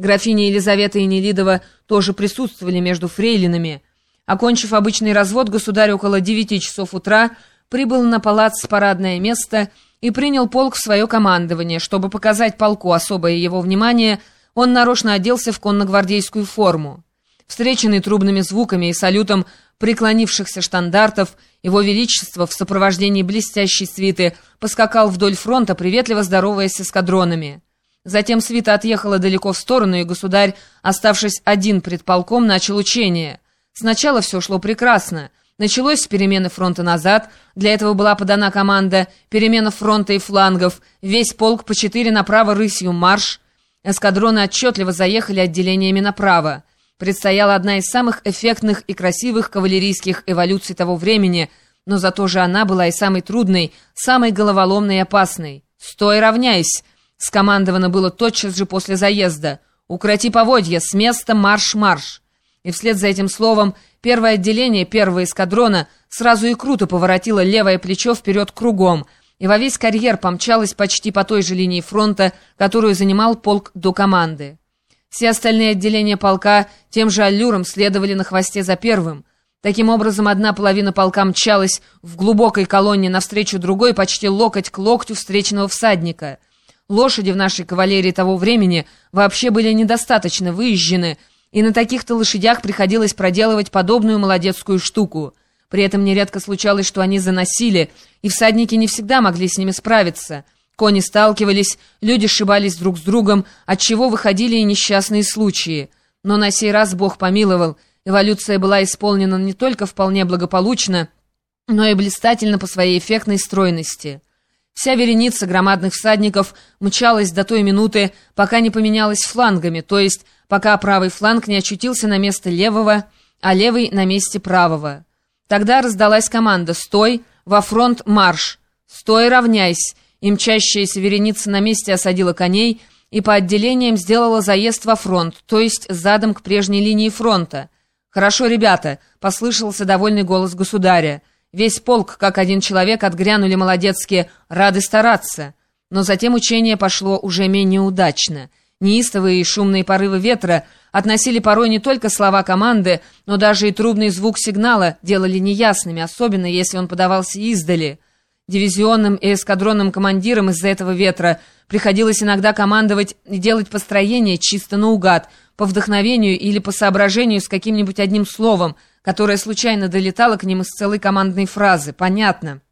Графиня Елизавета и Нелидова тоже присутствовали между фрейлинами. Окончив обычный развод, государь около 9 часов утра прибыл на палац парадное место и принял полк в свое командование. Чтобы показать полку особое его внимание, он нарочно оделся в конногвардейскую форму. Встреченный трубными звуками и салютом преклонившихся штандартов, его величество в сопровождении блестящей свиты поскакал вдоль фронта, приветливо здороваясь с эскадронами. Затем свита отъехала далеко в сторону, и государь, оставшись один пред полком, начал учение. Сначала все шло прекрасно. Началось с перемены фронта назад, для этого была подана команда «Перемена фронта и флангов», весь полк по 4 направо рысью марш. Эскадроны отчетливо заехали отделениями направо. Предстояла одна из самых эффектных и красивых кавалерийских эволюций того времени, но зато же она была и самой трудной, самой головоломной и опасной. «Стой, равняйсь!» скомандовано было тотчас же после заезда. «Укроти поводья, с места марш-марш!» И вслед за этим словом первое отделение первого эскадрона сразу и круто поворотило левое плечо вперед кругом, и во весь карьер помчалось почти по той же линии фронта, которую занимал полк до команды. Все остальные отделения полка тем же аллюром следовали на хвосте за первым. Таким образом, одна половина полка мчалась в глубокой колонне навстречу другой, почти локоть к локтю встречного всадника. Лошади в нашей кавалерии того времени вообще были недостаточно выезжены, и на таких-то лошадях приходилось проделывать подобную молодецкую штуку. При этом нередко случалось, что они заносили, и всадники не всегда могли с ними справиться. Кони сталкивались, люди сшибались друг с другом, отчего выходили и несчастные случаи. Но на сей раз Бог помиловал. Эволюция была исполнена не только вполне благополучно, но и блистательно по своей эффектной стройности. Вся вереница громадных всадников мчалась до той минуты, пока не поменялась флангами, то есть пока правый фланг не очутился на место левого, а левый на месте правого. Тогда раздалась команда «Стой! Во фронт марш! Стой, равняйсь!» И мчащаяся вереница на месте осадила коней и по отделениям сделала заезд во фронт, то есть задом к прежней линии фронта. «Хорошо, ребята!» — послышался довольный голос государя. Весь полк, как один человек, отгрянули молодецкие, рады стараться. Но затем учение пошло уже менее удачно. Неистовые и шумные порывы ветра относили порой не только слова команды, но даже и трубный звук сигнала делали неясными, особенно если он подавался издали. Дивизионным и эскадронным командирам из-за этого ветра приходилось иногда командовать и делать построение чисто наугад, по вдохновению или по соображению с каким-нибудь одним словом, которое случайно долетало к ним из целой командной фразы. Понятно,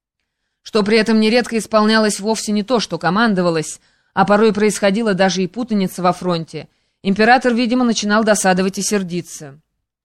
что при этом нередко исполнялось вовсе не то, что командовалось, а порой происходила даже и путаница во фронте. Император, видимо, начинал досадовать и сердиться.